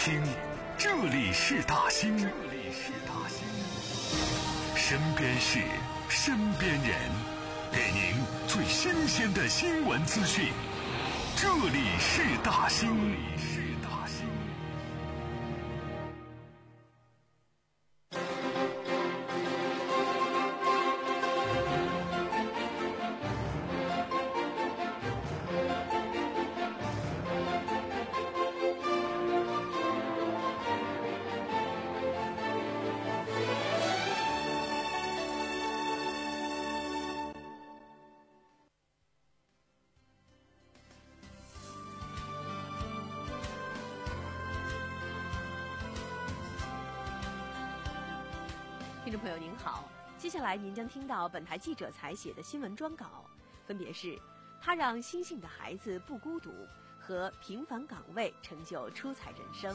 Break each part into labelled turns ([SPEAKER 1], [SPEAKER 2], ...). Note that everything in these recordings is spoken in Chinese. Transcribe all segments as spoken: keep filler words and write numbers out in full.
[SPEAKER 1] 听，这里是大兴，这里是大兴，身边事，身边人，给您最新鲜的新闻资讯。这里是大兴。
[SPEAKER 2] 听众朋友您好，接下来您将听到本台记者采写的新闻专稿，分别是他让星星的孩子不孤独和平凡岗位成就出彩人生。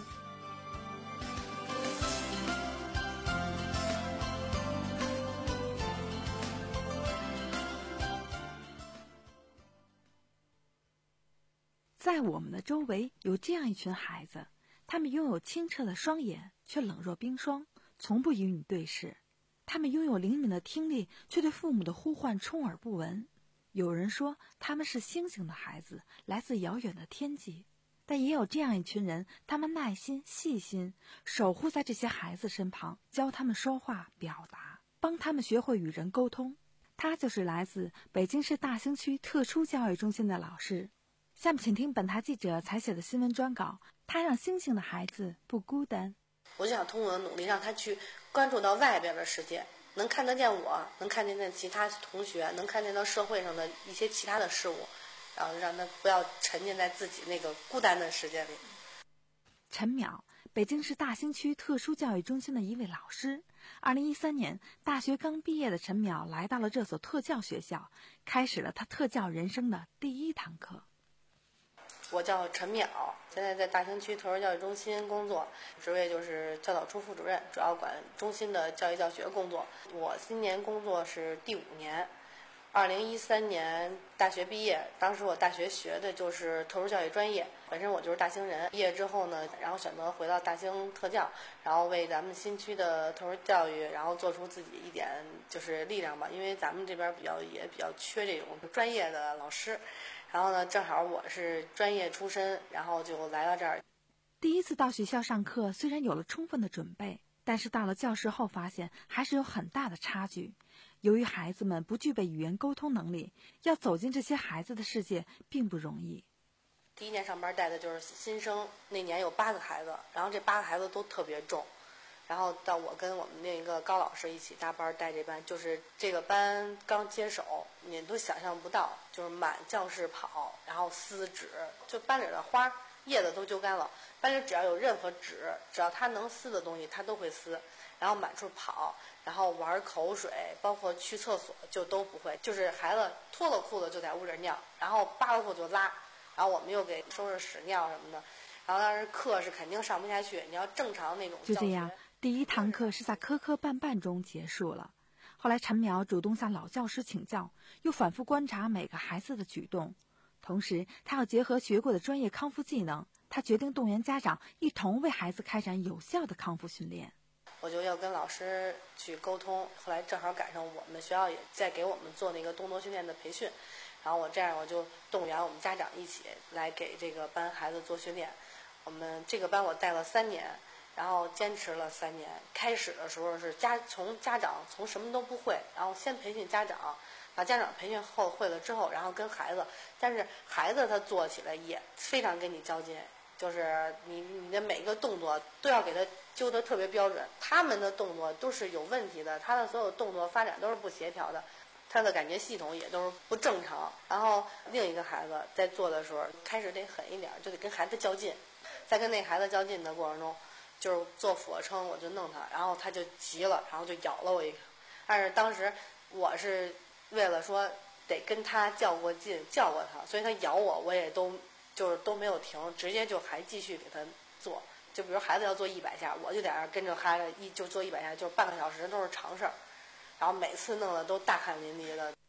[SPEAKER 3] 在我们的周围有这样一群孩子，他们拥有清澈的双眼，却冷若冰霜，从不与你对视。他们拥有灵敏的听力，却对父母的呼唤充耳不闻。有人说他们是星星的孩子，来自遥远的天际。但也有这样一群人，他们耐心细心，守护在这些孩子身旁，教他们说话表达，帮他们学会与人沟通。他就是来自北京市大兴区特殊教育中心的老师。下面请听本台记者采写的新闻专稿，他让星星的孩子不孤单。
[SPEAKER 4] 我就想通过我的努力让他去关注到外边的世界，能看得见我，能看见其他同学，能看见到社会上的一些其他的事物，然后让他不要沉浸在自己那个孤单的世界里。
[SPEAKER 3] 陈淼，北京市大兴区特殊教育中心的一位老师。二零一三年，大学刚毕业的陈淼来到了这所特教学校，开始了他特教人生的第一堂课。
[SPEAKER 4] 我叫陈淼，现在在大兴区特殊教育中心工作，职位就是教导处副主任，主要管中心的教育教学工作。我今年工作是第五年，二零一三年大学毕业，当时我大学学的就是特殊教育专业，本身我就是大兴人。毕业之后呢，然后选择回到大兴特教，然后为咱们新区的特殊教育，然后做出自己一点就是力量吧，因为咱们这边比较也比较缺这种专业的老师。然后呢，正好我是专业出身，然后就来到这儿。
[SPEAKER 3] 第一次到学校上课，虽然有了充分的准备，但是到了教室后发现还是有很大的差距。由于孩子们不具备语言沟通能力，要走进这些孩子的世界并不容易。
[SPEAKER 4] 第一年上班带的就是新生，那年有八个孩子，然后这八个孩子都特别重。然后到我跟我们那个高老师一起搭班带这班，就是这个班刚接手，你都想象不到，就是满教室跑，然后撕纸，就班里的花叶子都揪干了，班里只要有任何纸，只要他能撕的东西他都会撕，然后满处跑，然后玩口水，包括去厕所就都不会，就是孩子脱了裤子就在屋里尿，然后扒了裤就拉，然后我们又给收拾屎尿什么的，然后当时课是肯定上不下去，你要正常那种教学。
[SPEAKER 3] 就这样，第一堂课是在磕磕绊绊中结束了。后来陈淼主动向老教师请教，又反复观察每个孩子的举动，同时他要结合学过的专业康复技能，他决定动员家长一同为孩子开展有效的康复训练。
[SPEAKER 4] 我就要跟老师去沟通，后来正好赶上我们学校也在给我们做那个动作训练的培训，然后我这样我就动员我们家长一起来给这个班孩子做训练。我们这个班我带了三年，然后坚持了三年。开始的时候是家从家长从什么都不会，然后先培训家长，把家长培训后会了之后，然后跟孩子，但是孩子他做起来也非常跟你较劲，就是你你的每一个动作都要给他揪得特别标准，他们的动作都是有问题的，他的所有动作发展都是不协调的，他的感觉系统也都是不正常。然后另一个孩子在做的时候开始得狠一点，就得跟孩子较劲，在跟那孩子较劲的过程中，就是做俯卧撑我就弄他，然后他就急了，然后就咬了我一口。但是当时我是为了说得跟他较过劲，叫过他，所以他咬我我也都就是都没有停，直接就还继续给他做。就比如孩子要做一百下，我就在那儿跟着孩子一就做一百下，就是半个小时都是常事儿，然后每次弄得都大汗淋漓的。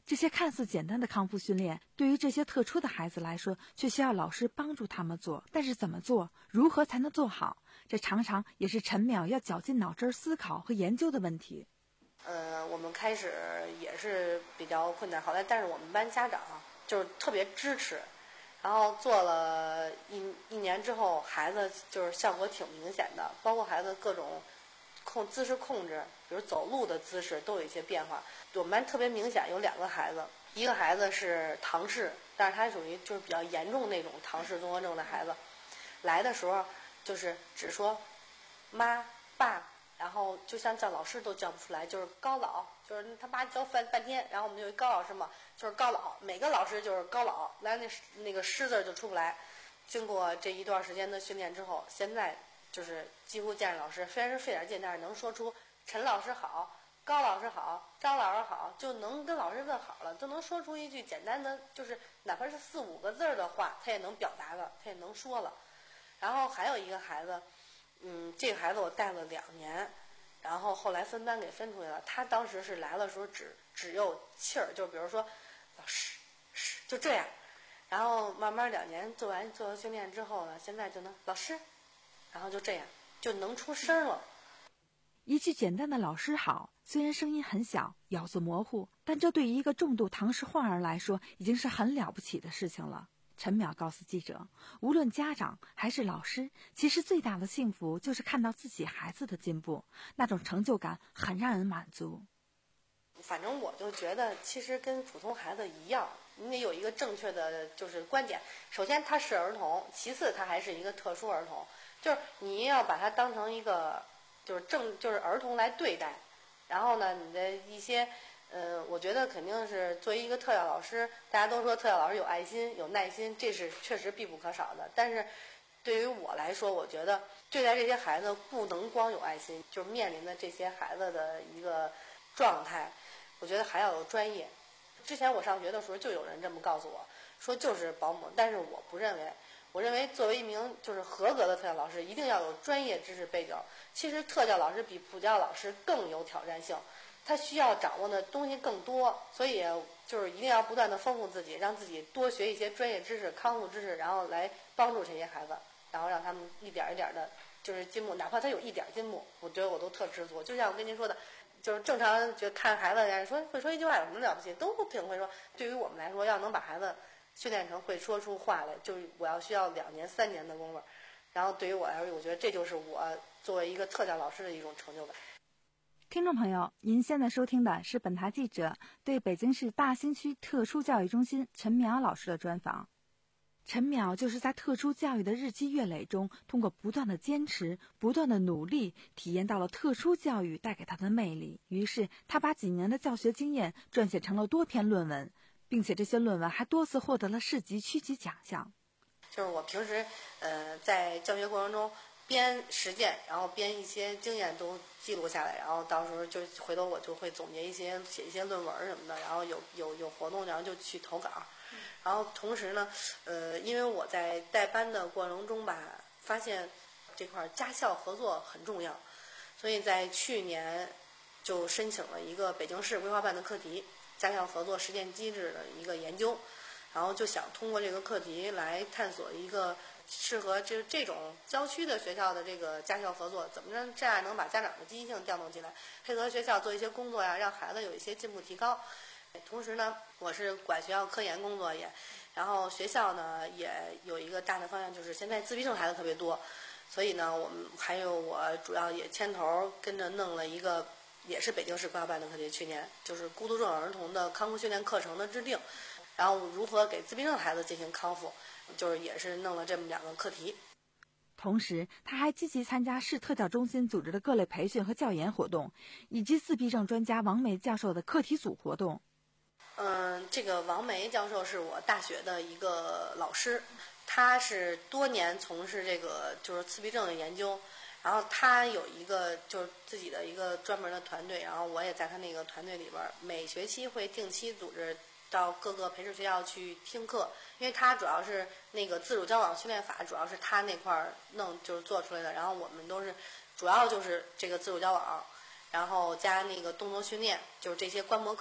[SPEAKER 3] 这些看似简单的康复训练，对于这些特殊的孩子来说，却需要老师帮助他们做。但是怎么做，如何才能做好，这常常也是陈淼要绞尽脑汁思考和研究的问题。
[SPEAKER 4] 呃，我们开始也是比较困难，好在但是我们班家长就是特别支持，然后做了一一年之后，孩子就是效果挺明显的，包括孩子各种控姿势控制，比如走路的姿势都有一些变化。我们班特别明显有两个孩子，一个孩子是唐氏，但是他属于就是比较严重那种唐氏综合症的孩子，来的时候就是只说妈爸，然后就像叫老师都叫不出来，就是高老，就是他妈教半半天，然后我们就高老师嘛，就是高老，每个老师就是高老，来那那个师字就出不来。经过这一段时间的训练之后，现在就是几乎见着老师，虽然是费点劲，但是能说出陈老师好、高老师好、张老师好，就能跟老师问好了，就能说出一句简单的，就是哪怕是四五个字的话，他也能表达了，他也能说了。然后还有一个孩子，嗯，这个孩子我带了两年，然后后来分班给分出去了。他当时是来的时候只只有气儿，就比如说老师是就这样，然后慢慢两年做完做完训练之后呢，现在就能老师，然后就这样就能出声了。
[SPEAKER 3] 一句简单的老师好，虽然声音很小，咬字模糊，但这对于一个重度唐氏患儿来说已经是很了不起的事情了。陈淼告诉记者，无论家长还是老师，其实最大的幸福就是看到自己孩子的进步，那种成就感很让人满足。
[SPEAKER 4] 反正我就觉得其实跟普通孩子一样，你得有一个正确的就是观点。首先他是儿童，其次他还是一个特殊儿童，就是你要把他当成一个就是正就是儿童来对待。然后呢，你的一些呃，我觉得肯定是作为一个特教老师，大家都说特教老师有爱心有耐心，这是确实必不可少的。但是对于我来说，我觉得对待这些孩子不能光有爱心，就是面临的这些孩子的一个状态，我觉得还要有专业。之前我上学的时候就有人这么告诉我说就是保姆，但是我不认为，我认为作为一名就是合格的特教老师，一定要有专业知识背景。其实特教老师比普教老师更有挑战性，他需要掌握的东西更多，所以就是一定要不断的丰富自己，让自己多学一些专业知识、康复知识，然后来帮助这些孩子，然后让他们一点一点的就是进步，哪怕他有一点进步，我觉得我都特知足。就像我跟您说的，就是正常就看孩子，人家说会说一句话有什么了不起，都挺会说。对于我们来说，要能把孩子训练成会说出话来，就是我要需要两年三年的功夫。然后对于我来说，我觉得这就是我作为一个特教老师的一种成就感。
[SPEAKER 3] 听众朋友，您现在收听的是本台记者对北京市大兴区特殊教育中心陈淼老师的专访。陈淼就是在特殊教育的日积月累中，通过不断的坚持、不断的努力，体验到了特殊教育带给他的魅力。于是他把几年的教学经验撰写成了多篇论文，并且这些论文还多次获得了市级、区级奖项。
[SPEAKER 4] 就是我平时呃在教学过程中边实践，然后边一些经验都记录下来，然后到时候就回头我就会总结一些写一些论文什么的，然后有有有活动，然后就去投稿。然后同时呢，呃，因为我在带班的过程中吧，发现这块家校合作很重要，所以在去年就申请了一个北京市规划办的课题，家校合作实践机制的一个研究。然后就想通过这个课题来探索一个适合这这种郊区的学校的这个家校合作，怎么着这样能把家长的积极性调动起来，配合学校做一些工作呀，让孩子有一些进步提高。同时呢，我是管学校科研工作也，然后学校呢也有一个大的方向，就是现在自闭症孩子特别多，所以呢，我们还有我主要也牵头跟着弄了一个，也是北京市规划办的课题，去年就是孤独症儿童的康复训练课程的制定。然后如何给自闭症孩子进行康复，就是也是弄了这么两个课题。
[SPEAKER 3] 同时他还积极参加市特教中心组织的各类培训和教研活动，以及自闭症专家王梅教授的课题组活动。
[SPEAKER 4] 嗯，这个王梅教授是我大学的一个老师，他是多年从事这个就是自闭症的研究，然后他有一个就是自己的一个专门的团队，然后我也在他那个团队里边，每学期会定期组织到各个培训学校去听课，因为他主要是那个自主交往训练法，主要是他那块儿弄就是做出来的，然后我们都是主要就是这个自主交往，然后加那个动作训练，就是这些观摩课，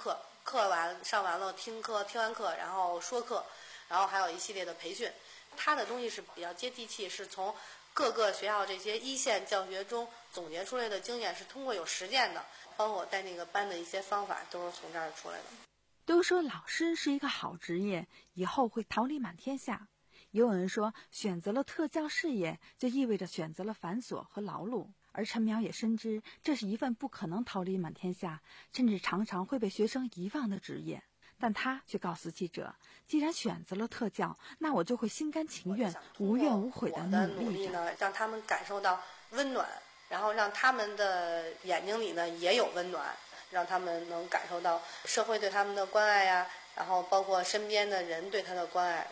[SPEAKER 4] 课完上完了听课，听完课然后说课，然后还有一系列的培训。它的东西是比较接地气，是从各个学校这些一线教学中总结出来的经验，是通过有实践的，包括我带那个班的一些方法都是从这儿出来的。
[SPEAKER 3] 都说老师是一个好职业，以后会桃李满天下。也有人说，选择了特教事业，就意味着选择了繁琐和劳碌。而陈苗也深知，这是一份不可能桃李满天下，甚至常常会被学生遗忘的职业。但他却告诉记者，既然选择了特教，那我就会心甘情愿、无怨无悔的努力
[SPEAKER 4] 呢，让他们感受到温暖，然后让他们的眼睛里呢也有温暖，让他们能感受到社会对他们的关爱呀，然后包括身边的人对他的关爱。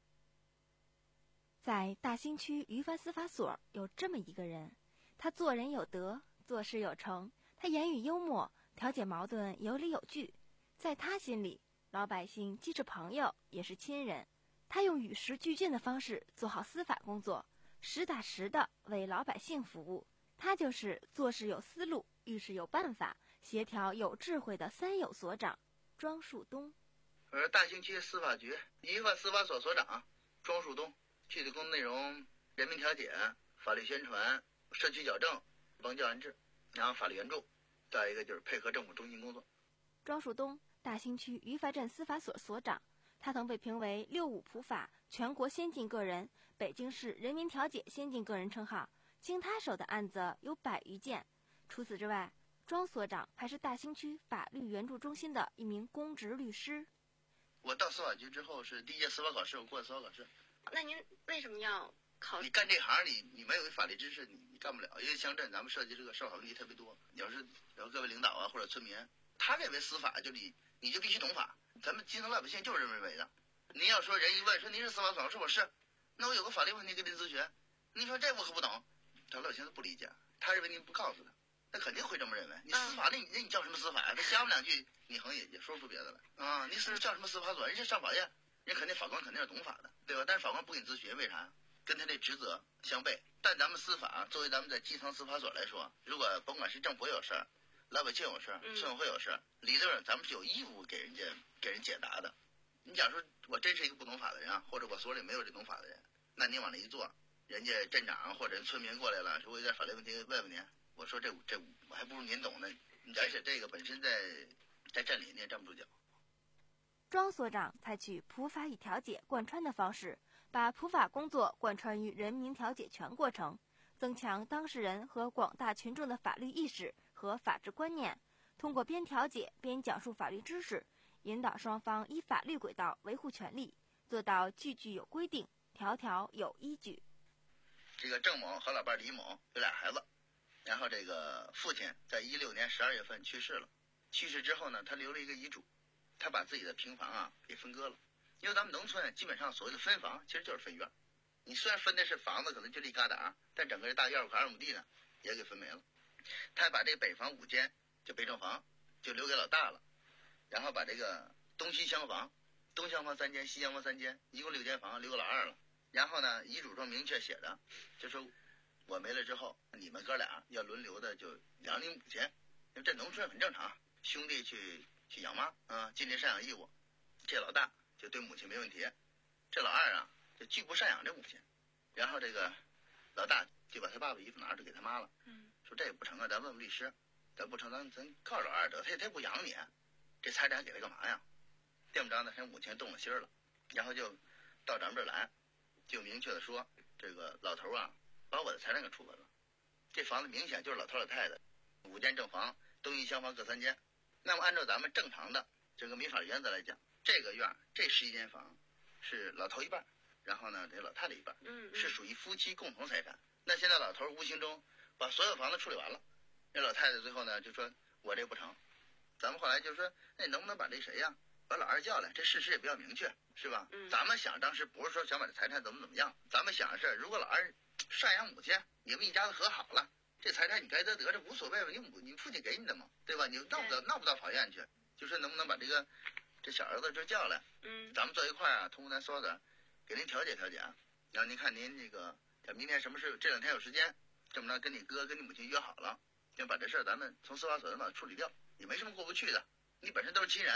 [SPEAKER 5] 在大兴区于凡司法所有这么一个人，他做人有德，做事有成，他言语幽默，调解矛盾有理有据。在他心里，老百姓既是朋友也是亲人。他用与时俱进的方式做好司法工作，实打实的为老百姓服务。他就是做事有思路、遇事有办法、协调有智慧的三有所长庄树东。
[SPEAKER 6] 我是大兴区司法局于凡司法所所长庄树东。具体工作内容：人民调解、法律宣传、社区矫正、帮教安治，然后法律援助，再一个就是配合政府中心工作。
[SPEAKER 5] 庄树东，大兴区于凡镇司法所所长，他曾被评为六五普法全国先进个人、北京市人民调解先进个人称号。经他手的案子有百余件。除此之外，庄所长还是大兴区法律援助中心的一名公职律师。
[SPEAKER 6] 我到司法局之后是第一届司法考试，我过的司法考试。
[SPEAKER 7] 那您为什么要考？
[SPEAKER 6] 你干这行，你你没有法律知识，你你干不了。因为乡镇咱们涉及这个受法律特别多。你要是然后各位领导啊或者村民，他认为司法就你你就必须懂法，咱们基层老百姓就是认为的。您要说人一问说您是司法所，是我是，那我有个法律问题跟您咨询，您说这我可不懂，他老百姓都不理解，他认为您不告诉他，那肯定会这么认为。你司法那你那你叫什么司法呀？他瞎问两句，你好像也也说不出别的来啊。你是叫什么司法所？人家上法院。人肯定法官肯定是懂法的，对吧？但是法官不给你咨询，为啥？跟他这职责相悖。但咱们司法作为咱们在基层司法所来说，如果甭管是政府有事儿，老百姓有事儿，村委会有事儿，理论上咱们是有义务给人家给人解答的。你假如说我真是一个不懂法的人啊，或者我所里没有这懂法的人，那你往那一坐，人家镇长或者村民过来了，说我有点法律问题问问您，我说这这我还不如您懂呢。而且这个本身在在镇里你也站不住脚。
[SPEAKER 5] 庄所长采取普法与调解贯穿的方式，把普法工作贯穿于人民调解全过程，增强当事人和广大群众的法律意识和法治观念，通过边调解边讲述法律知识，引导双方依法律轨道维护权利，做到句句有规定，条条有依据。
[SPEAKER 6] 这个郑某和老伴李某有俩孩子，然后这个父亲在一六年十二月份去世了，去世之后呢，他留了一个遗嘱。他把自己的平房啊给分割了，因为咱们农村基本上所谓的分房其实就是分院，你虽然分的是房子可能就一疙瘩，但整个这大院五二亩地呢也给分没了。他把这个北房五间就北正房就留给老大了，然后把这个东西厢房，东厢房三间，西厢房三间，一共六间房留给老二了。然后呢，遗嘱中明确写的就说我没了之后，你们哥俩要轮流的就养你母亲，因为这农村很正常，兄弟去去养妈啊，尽这赡养义务。这老大就对母亲没问题，这老二啊就拒不赡养这母亲。然后这个老大就把他爸爸衣服拿着给他妈了，说这也不成啊，咱问问律师，咱不成咱咱告老二得，他他不养你，这财产给他干嘛呀？这么着呢，他母亲动了心了，然后就到咱们这儿来，就明确的说，这个老头啊把我的财产给处分了。这房子明显就是老头老太太，五间正房，东西厢房各三间。那么按照咱们正常的这个民法原则来讲，这个院这十一间房是老头一半，然后呢这老太太一半，
[SPEAKER 7] 嗯，
[SPEAKER 6] 是属于夫妻共同财产。那现在老头无形中把所有房子处理完了，那老太太最后呢就说我这不成，咱们后来就说那你能不能把这谁呀把老二叫来，这事实也比较明确，是吧？
[SPEAKER 7] 嗯，
[SPEAKER 6] 咱们想当时不是说想把这财产怎么怎么样，咱们想的是如果老二赡养母亲，你们一家子和好了，这财产你该得得，这无所谓吧，你母你父亲给你的嘛，对吧？你闹不到闹不到法院去，就说能不能把这个这小儿子这叫来，
[SPEAKER 7] 嗯，
[SPEAKER 6] 咱们坐一块啊，通过咱说的给您调解调解啊。然后您看您这个明天什么事，这两天有时间，这么着跟你哥跟你母亲约好了，要把这事儿咱们从司法所咱把它处理掉，也没什么过不去的，你本身都是亲人，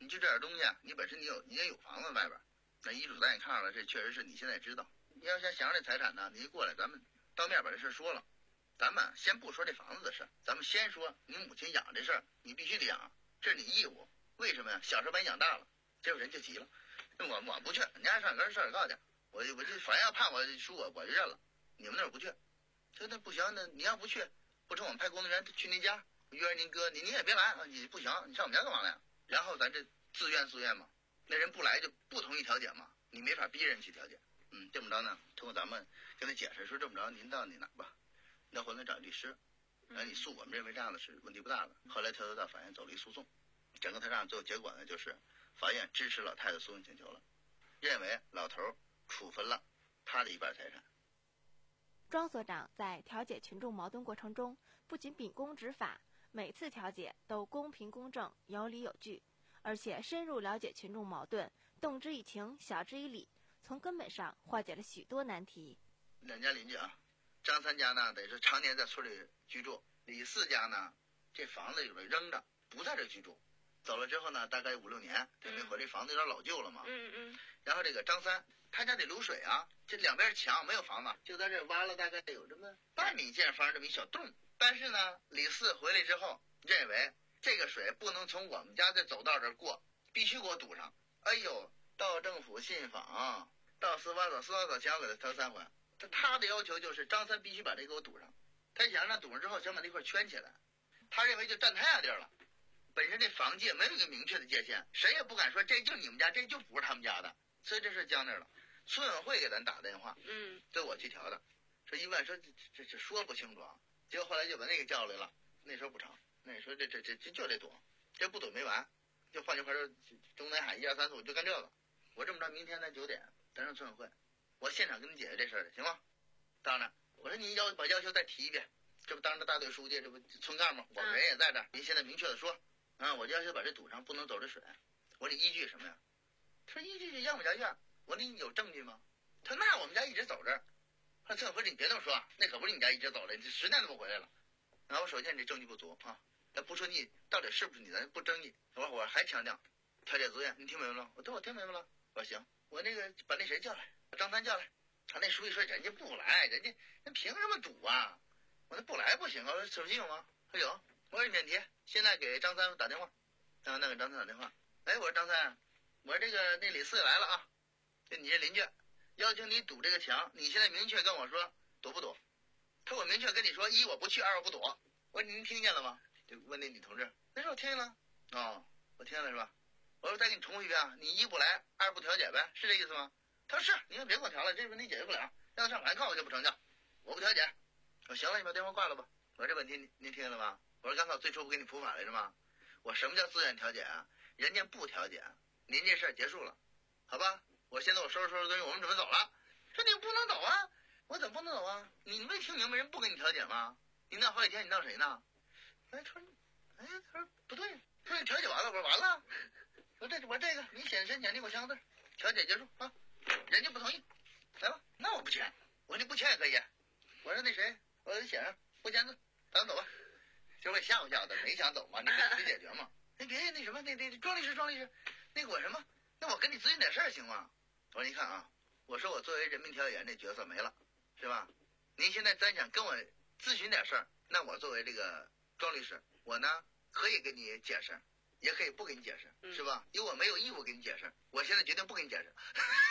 [SPEAKER 6] 你就这点东西啊，你本身你有你也有房子外边，那遗嘱咱也看了，这确实是你现在知道。你要想想这财产呢，你一过来咱们当面把这事说了。咱们先不说这房子的事，咱们先说你母亲养这事儿，你必须得养，这是你义务。为什么呀？小时候把你养大了，这会人就急了，我我不去，你家上跟上告去，我就我就反正要判我输我我就认了，你们那儿不去，这那不行，那你要不去，不成我们派工作人员去您家约着您哥，你你也别来啊，你不行，你上我们家干嘛来呀？然后咱这自愿自愿嘛，那人不来就不同意调解嘛，你没法逼人去调解。嗯，这么着呢，通过咱们跟他解释说，这么着您到你哪吧，那回来找律师，然后你诉，我们认为这样的是问题不大的。后来他就到法院走了一诉讼，整个他让最后结果呢，就是法院支持老太太诉讼请求了，认为老头处分了他的一半财产。
[SPEAKER 5] 庄所长在调解群众矛盾过程中，不仅秉公执法，每次调解都公平公正、有理有据，而且深入了解群众矛盾，动之以情，晓之以理，从根本上化解了许多难题。
[SPEAKER 6] 两家邻居啊，张三家呢得是常年在村里居住，李四家呢这房子里边扔着，不在这居住，走了之后呢，大概五六年也没回，这房子有点老旧了嘛。
[SPEAKER 7] 嗯嗯。
[SPEAKER 6] 然后这个张三他家得流水啊，这两边墙没有房子，就在这挖了大概有这么半米见方这么一小洞。但是呢，李四回来之后认为这个水不能从我们家这走道这过，必须给我堵上。哎呦，到政府信访，到司法所，司法所前我给他调三回。他的要求就是张三必须把这给我堵上，他想让堵上之后想把这块圈起来，他认为就占他家地儿了。本身这房界没有一个明确的界限，谁也不敢说这就是你们家，这就不是他们家的，所以这事僵那儿了。村委会给咱打电话，
[SPEAKER 7] 嗯，
[SPEAKER 6] 这我去调的，说一问说这这这说不清楚啊，结果后来就把那个叫来了，那时候不成，那说这这这这就得堵，这不堵没完，就换句话说，中南海一二三四五就干这个。我这么着，明天咱九点咱上村委会，我现场跟你解决这事儿的，行吗？当然，我说您要把要求再提一遍，这不当着大队书记，这不村干部，我们人也在这儿，您现在明确的说，啊，我就要求把这堵上，不能走这水。我说你依据什么呀？他说依据是要么家院。我说你有证据吗？他说那我们家一直走这儿。他说村委会你别这么说，那可不是你家一直走了，你十年都不回来了。然后我首先你这证据不足啊，那不说你到底是不是你，咱不争议。我说我还强调调解自愿，你听明白了？我说我听明白了。我说行，我那个把那谁叫来，张三叫来。他那书记说人家不来，人家人凭什么堵啊？我说不来不行啊。我说手机有吗？他说有。我说免提，现在给张三打电话。然后那给张三打电话，哎，我说张三，我说这个那李四来了啊，就你这邻居要求你堵这个墙，你现在明确跟我说堵不堵？他说我明确跟你说，一我不去，二我不堵。我说您听见了吗？就问那女同志，那说我听见了。哦，我听见了是吧？我说再给你重复一遍啊，你一不来，二不调解呗，是这意思吗？他说是，你可别给我调了，这问题解决不了，让他上法院告我就不成交，我不调解。我说行了，你把电话挂了吧。我说这问题您您听见了吗？我说刚才我最初不给你普法来着吗？我什么叫自愿调解啊？人家不调解，您这事儿结束了，好吧？我现在我收拾收拾东西，我们准备走了。说你不能走啊！我怎么不能走啊？你没听明白人不跟你调解吗？你闹好几天，你闹谁呢？哎，说，哎，他说不对，说你调解完了，我说完了。我这我这个你写申请，你给我签个字，调解结束啊。人家不同意，来吧，那我不签。我说你不签也可以。我说那谁，我给写上不签字，咱们走吧。就为吓唬吓唬的，没想走嘛，你得得解决嘛。你别那什么，那那庄律师，庄律师，那个我什么？那我跟你咨询点事儿行吗？我说你看啊，我说我作为人民调解员这角色没了，是吧？您现在咱想跟我咨询点事儿，那我作为这个庄律师，我呢可以给你解释，也可以不给你解释，是吧？因为我没有义务给你解释，我现在决定不给你解释。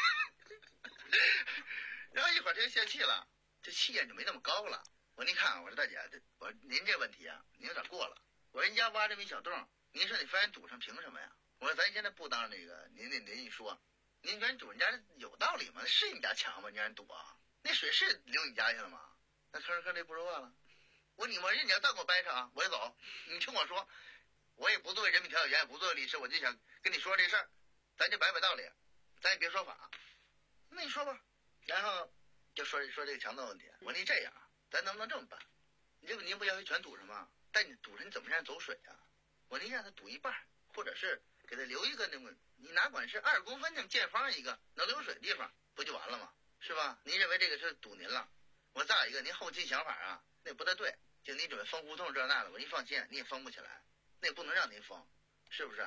[SPEAKER 6] 然后一会儿他就泄气了，这气焰就没那么高了。我说您看，我说大姐，这我说您这问题啊，您有点过了。我说人家挖这么一小洞，您说你非然堵上，凭什么呀？我说咱现在不当那个您那您一说，您说人堵人家有道理吗？那是你家墙吗？你让人堵啊？那水是流你家去了吗？那吭吭这不说话了。我说你我说你要再给我掰扯啊，我就走。你听我说，我也不作为人民调解员，也不作为律师，我就想跟你说这事儿，咱就摆摆道理，咱也别说法。那你说吧。然后就说说这个墙的问题。我说你这样，咱能不能这么办？你这个您不要求全堵上吗？但你堵上你怎么让人走水啊？我说您让他堵一半，或者是给他留一个那么，你哪管是二公分那么见方一个能流水的地方，不就完了吗？是吧？您认为这个是堵您了？我再有一个，您后期想法啊，那不太对。就你准备封胡同这那的，我您放心，你也封不起来，那也不能让您封，是不是？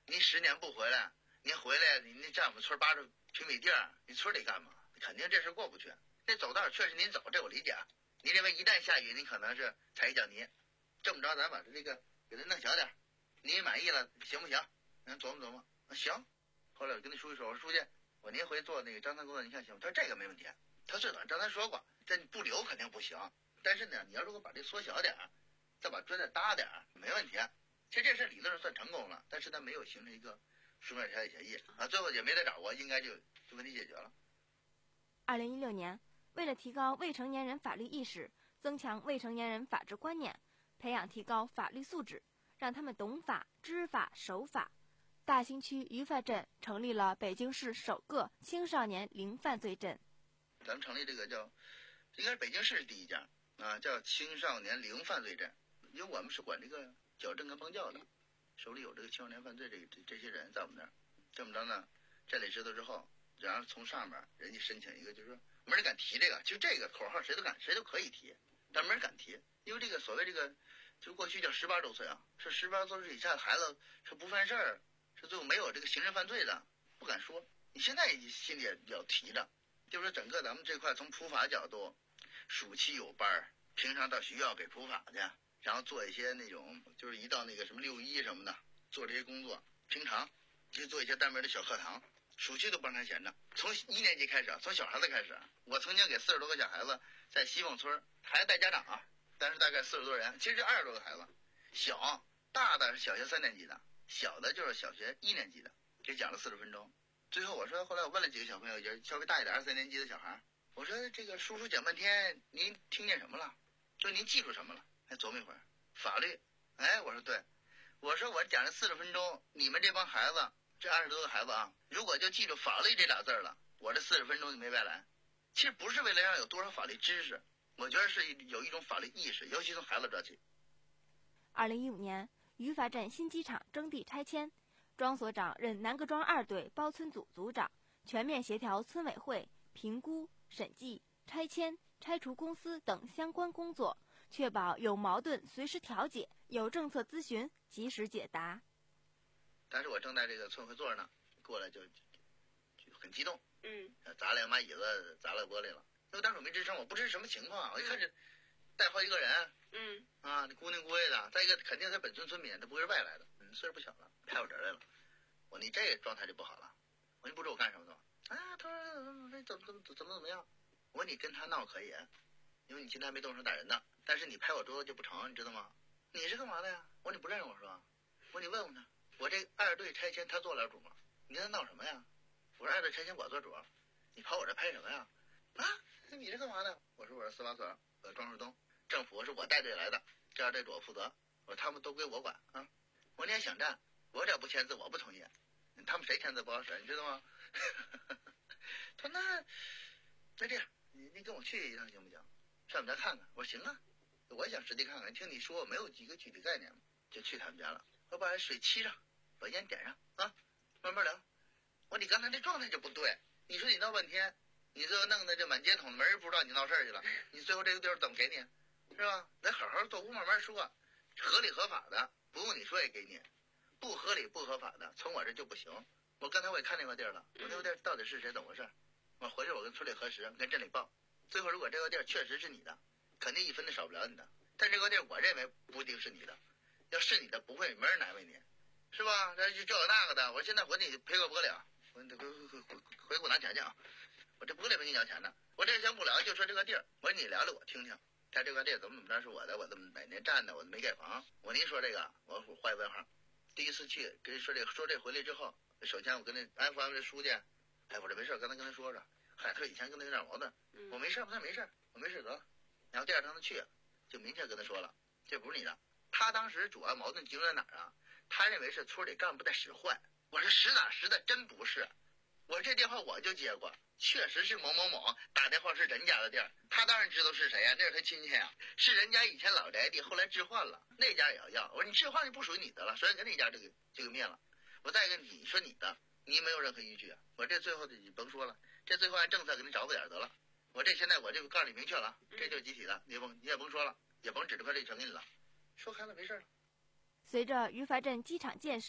[SPEAKER 6] 你十年不回来，你回来你那占我们村八十平米地儿，你村里干嘛？肯定这事过不去。这走道确实您走，这我理解。你认为一旦下雨，你可能是踩一脚泥，这么着咱把这个给它弄小点，您满意了行不行？咱琢磨琢磨，行。后来我跟那书记说，我说书记，我您回做那个张三工作，您看行吗？他说这个没问题。他最短张三说过，这不留肯定不行，但是呢，你要如果把这缩小点，再把砖再搭点，没问题。其实这事理论上算成功了，但是他没有形成一个书面调解协议啊，最后也没得找我，应该就就问题解决了。
[SPEAKER 5] 二零一六年，为了提高未成年人法律意识，增强未成年人法治观念，培养提高法律素质，让他们懂法、知法、守法，大兴区于发镇成立了北京市首个青少年零犯罪镇。
[SPEAKER 6] 咱们成立这个叫，应该是北京市第一家啊，叫青少年零犯罪镇，因为我们是管这个矫正跟帮教的，手里有这个青少年犯罪这这这些人在我们那儿。这么着呢，这里知道之后，然后从上面人家申请一个，就是说没人敢提这个，其实这个口号谁都敢，谁都可以提，但没人敢提，因为这个所谓这个，就过去叫十八周岁啊，是十八周岁以下的孩子是不犯事儿，是最后没有这个刑事犯罪的，不敢说。你现在心里也要提着，就是说整个咱们这块从普法角度，暑期有班，平常到学校给普法去，然后做一些那种就是一到那个什么六一什么的做这些工作，平常就做一些单门的小课堂，暑期都不让他闲着。从一年级开始，从小孩子开始，我曾经给四十多个小孩子在西凤村，孩子带家长啊，但是大概四十多人，其实二十多个孩子，小大的是小学三年级的，小的就是小学一年级的，给讲了四十分钟。最后我说，后来我问了几个小朋友，也稍微大一点，二三年级的小孩，我说这个叔叔讲半天，您听见什么了？说您记住什么了？还琢磨一会儿，法律。哎，我说对，我说我讲了四十分钟，你们这帮孩子，这二十多个孩子啊，如果就记住法律这俩字了，我这四十分钟就没白来。其实不是为了让有多少法律知识，我觉得是有一种法律意识，尤其从孩子做起。
[SPEAKER 5] 二零一五年，于发镇新机场征地拆迁，庄所长任南各庄二队包村组组长，全面协调村委会评估、审计、拆迁、拆除公司等相关工作，确保有矛盾随时调解，有政策咨询及时解答。
[SPEAKER 6] 但是我正在这个村会座呢，过来就就很激动，
[SPEAKER 7] 嗯，
[SPEAKER 6] 砸两把椅子，砸了玻璃了。因为当时我没吱声，我不知是什么情况，我一看这带好几个人，
[SPEAKER 7] 嗯，
[SPEAKER 6] 啊，孤零孤位的。再一个，肯定他本村村民，他不是外来的，嗯，岁数不小了，拍我这儿来了。我说你这个状态就不好了。我说你不知道我干什么的吗？啊，他说怎么怎么怎么怎么怎么样？我说你跟他闹可以，因为你今天还没动手打人呢，但是你拍我桌子就不成，你知道吗？你是干嘛的呀？我说你不认识我是吧？我说你问问他，我这二队拆迁他做了主吗？你跟他闹什么呀？我说二队拆迁我做主，你跑我这拍什么呀？啊，你是干嘛的？我说我是司法所，我庄树东，政府是我带队来的，这二队主我负责，我说他们都归我管啊。我说你也想战，我这不签字我不同意，他们谁签字不好使，你知道吗？他说那那这样，你你跟我去一趟行不行？上我们家看看。我说行啊，我也想实地看看。听你说我没有几个具体概念，就去他们家了。我把水沏上，把烟点上啊，慢慢聊。我说你刚才这状态就不对，你说你闹半天，你最后弄得这满街捅，没人不知道你闹事儿去了，你最后这个地儿怎么给你，是吧？得好好坐屋慢慢说，合理合法的不用你说也给你，不合理不合法的从我这就不行。我刚才我也看那块地儿了，我那块地儿到底是谁怎么回事？我回去我跟村里核实，跟镇里报。最后如果这块地儿确实是你的，肯定一分都少不了你的。但这块地儿我认为不一定是你的，要是你的不会没人难为你，是吧？这就这个那个的，我说现在我得赔个玻璃啊，我得回回回回给我拿钱去啊！我这玻璃没给你要钱呢，我这先不聊，就说这个地儿，我说你聊聊我听听。他这块地儿怎么怎么着是我的，我怎么哪年占的，我没盖房。我您说这个，我画一问号。第一次去跟人说这个，说这回来之后，首先我跟那安抚安抚这书记，哎，我这没事，刚才跟他说说，嗨，他说以前跟他有点矛盾，我没事，他没事，我没事得了。然后第二趟他去，就明确跟他说了，这不是你的。他当时主要矛盾集中在哪儿啊？他认为是村里干部在使坏。我说实打实的，真不是。我说这电话我就接过，确实是某某某打电话是人家的地儿，他当然知道是谁呀、啊，那是他亲戚呀、啊，是人家以前老宅地，后来置换了，那家也要要。我说你置换就不属于你的了，所以跟那家这个就给灭了。我再一个你说你的，你没有任何依据啊。我这最后的你甭说了，这最后按政策给你找补点得了。我这现在我就告诉你明确了，这就是集体的，你甭你也甭说了，也甭指着块地全给你了，说开了没事了。
[SPEAKER 5] 随着于发镇机场建设，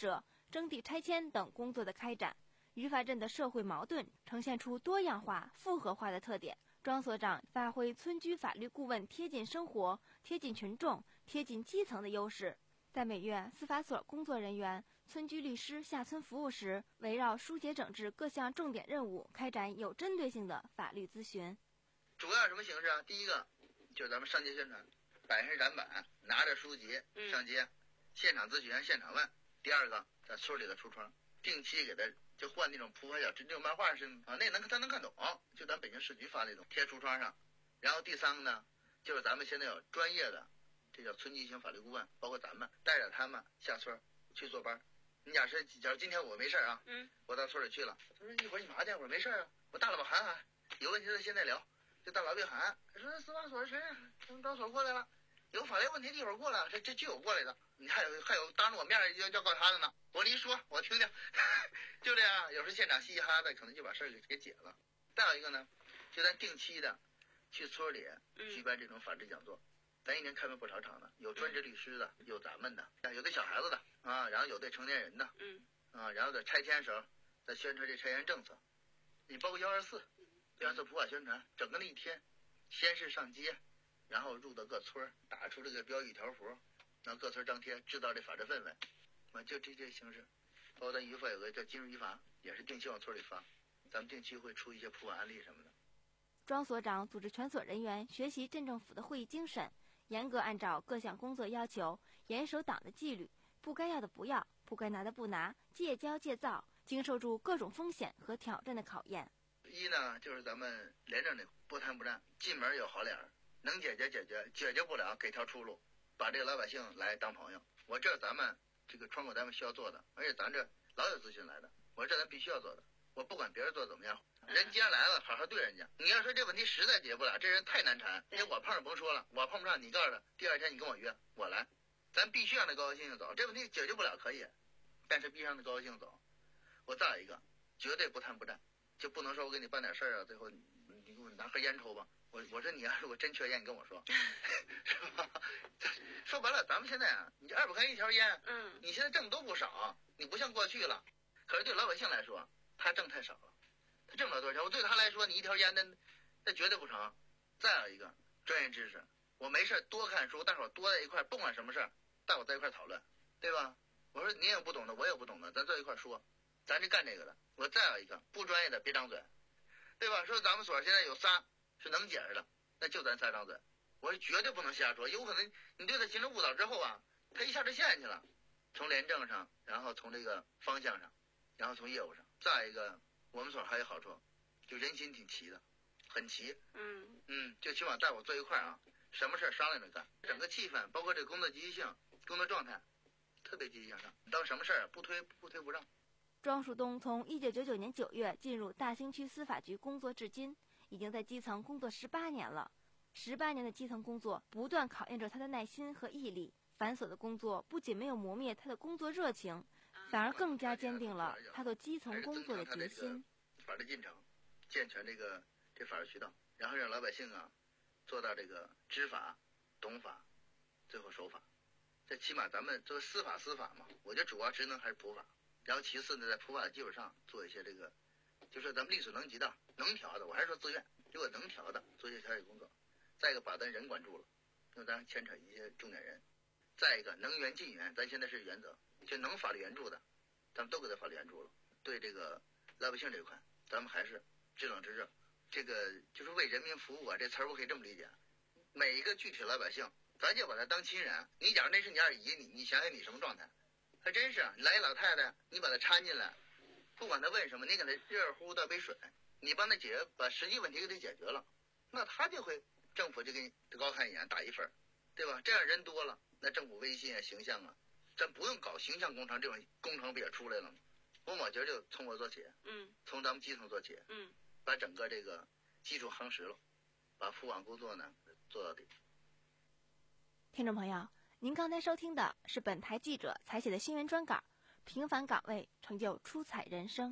[SPEAKER 5] 征地拆迁等工作的开展，于法镇的社会矛盾呈现出多样化、复合化的特点。庄所长发挥村居法律顾问贴近生活、贴近群众、贴近基层的优势，在每月司法所工作人员、村居律师下村服务时，围绕疏解整治各项重点任务，开展有针对性的法律咨询。
[SPEAKER 6] 主要什么形式啊？第一个就是咱们上街宣传，摆上展板，拿着书籍上街，嗯、现场咨询、现场问。第二个，在村里的橱窗，定期给他就换那种普法小这种漫画是啊，那能他能看懂，就咱北京市局发那种贴橱窗上。然后第三个呢，就是咱们现在有专业的，这叫村级型法律顾问，包括咱们带着他们下村去做班。你假设假如今天我没事啊，嗯，我到村里去了，他说一会儿你嘛去？我说没事啊，我大老板喊喊，有问题的现在聊。就大老板喊，他说司法所谁？从招所过来了，有法律问题一会儿过来，这这就有过来的。你还有还有当着我面要要告他的呢，我你一说我听听，就这样，有时候现场嘻嘻哈哈的，可能就把事儿给给解了。再有一个呢，就咱定期的去村里举办这种法制讲座，咱一年开办不少场的，有专职律师的，有咱们的，有对小孩子的啊，然后有对成年人的，嗯啊，然后在拆迁时候在宣传这拆迁政策，你包括幺二四，幺二四普法宣传，整个那一天，先是上街，然后入到各村，打出这个标语条幅，让各村张贴，制造这法治氛围，啊，就这这形式。包括咱语法有个叫金融语法，也是定期往村里发，咱们定期会出一些普法案例什么的。
[SPEAKER 5] 庄所长组织全所人员学习镇政府的会议精神，严格按照各项工作要求，严守党的纪律，不该要的不要，不该拿的不拿，戒骄戒躁，经受住各种风险和挑战的考验。
[SPEAKER 6] 一呢，就是咱们廉政的不贪不占，进门有好脸儿，能解决解决，解决不了给条出路，把这个老百姓来当朋友。我这是咱们这个窗口单位需要做的，而且咱这老有咨询来的，我说这咱必须要做的。我不管别人做怎么样，人既然来了，好好对人家。你要说这问题实在解决不了，这人太难缠，因为我碰上甭说了，我碰不上，你告诉他，第二天你跟我约，我来，咱必须让他高高兴兴走。这问题解决不了可以，但是必须让他高高兴兴走。我再有一个，绝对不贪不占。就不能说我给你办点事儿啊，最后你你给我拿盒烟抽吧。我我说你要是我真缺烟，你跟我说，是吧？说白了，咱们现在啊，你二百块钱一条烟，嗯，你现在挣都不少，你不像过去了。可是对老百姓来说，他挣太少了，他挣不了多少钱。我对他来说，你一条烟那那绝对不成。再有一个专业知识，我没事多看书，大伙多在一块，不管什么事儿，大伙在一块讨论，对吧？我说你也不懂的，我也不懂的，咱坐一块说。咱是干这个的，我再有一个不专业的别张嘴，对吧？说咱们所现在有仨是能解释的，那就咱仨张嘴。我是绝对不能瞎说，有可能你对他形成误导之后啊，他一下就陷进去了。从廉政上，然后从这个方向上，然后从业务上，再一个我们所还有好处，就人心挺齐的，很齐。嗯嗯，就起码带我坐一块啊，什么事儿商量着干，整个气氛包括这工作积极性、工作状态，特别积极向上。当什么事儿不推不推不让。
[SPEAKER 5] 庄树东从一九九九年九月进入大兴区司法局工作至今，已经在基层工作十八年了。十八年的基层工作不断考验着他的耐心和毅力，繁琐的工作不仅没有磨灭他的工作热情，反而更加坚定了他做基层工作的决心。
[SPEAKER 6] 法律进程，健全这个这法律渠道，然后让老百姓啊做到这个知法、懂法，最后守法。这起码咱们作为司法司法嘛，我觉得主要职能还是普法。然后其次呢，在普法的基础上做一些这个，就是咱们力所能及的、能调的，我还是说自愿，如果能调的，做一些调解工作。再一个，把咱人管住了，因为咱牵扯一些重点人。再一个，能援尽援，咱现在是原则，就能法律援助的，咱们都给他法律援助了。对这个老百姓这一块，咱们还是知冷知热，这个就是为人民服务啊，这词儿我可以这么理解。每一个具体老百姓，咱就把他当亲人。你假如那是你二姨，你你想想你什么状态？还真是，来一老太太，你把她搀进来，不管她问什么，你给她热乎倒杯水，你帮她解决，把实际问题给她解决了，那她就会，政府就给你高看一眼，打一分，对吧？这样人多了，那政府威信啊、形象啊，咱不用搞形象工程，这种工程不也出来了吗？我我觉得就从我做起，嗯，从咱们基层做起，嗯，把整个这个基础夯实了，把普法工作呢做到底。
[SPEAKER 5] 听众朋友，您刚才收听的是本台记者采写的新闻专稿，平凡岗位成就出彩人生。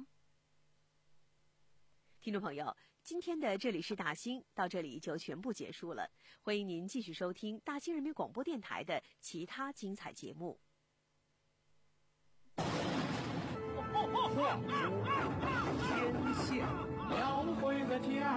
[SPEAKER 2] 听众朋友，今天的这里是大兴到这里就全部结束了，欢迎您继续收听大兴人民广播电台的其他精彩节目。
[SPEAKER 8] 画出天下，描绘个家。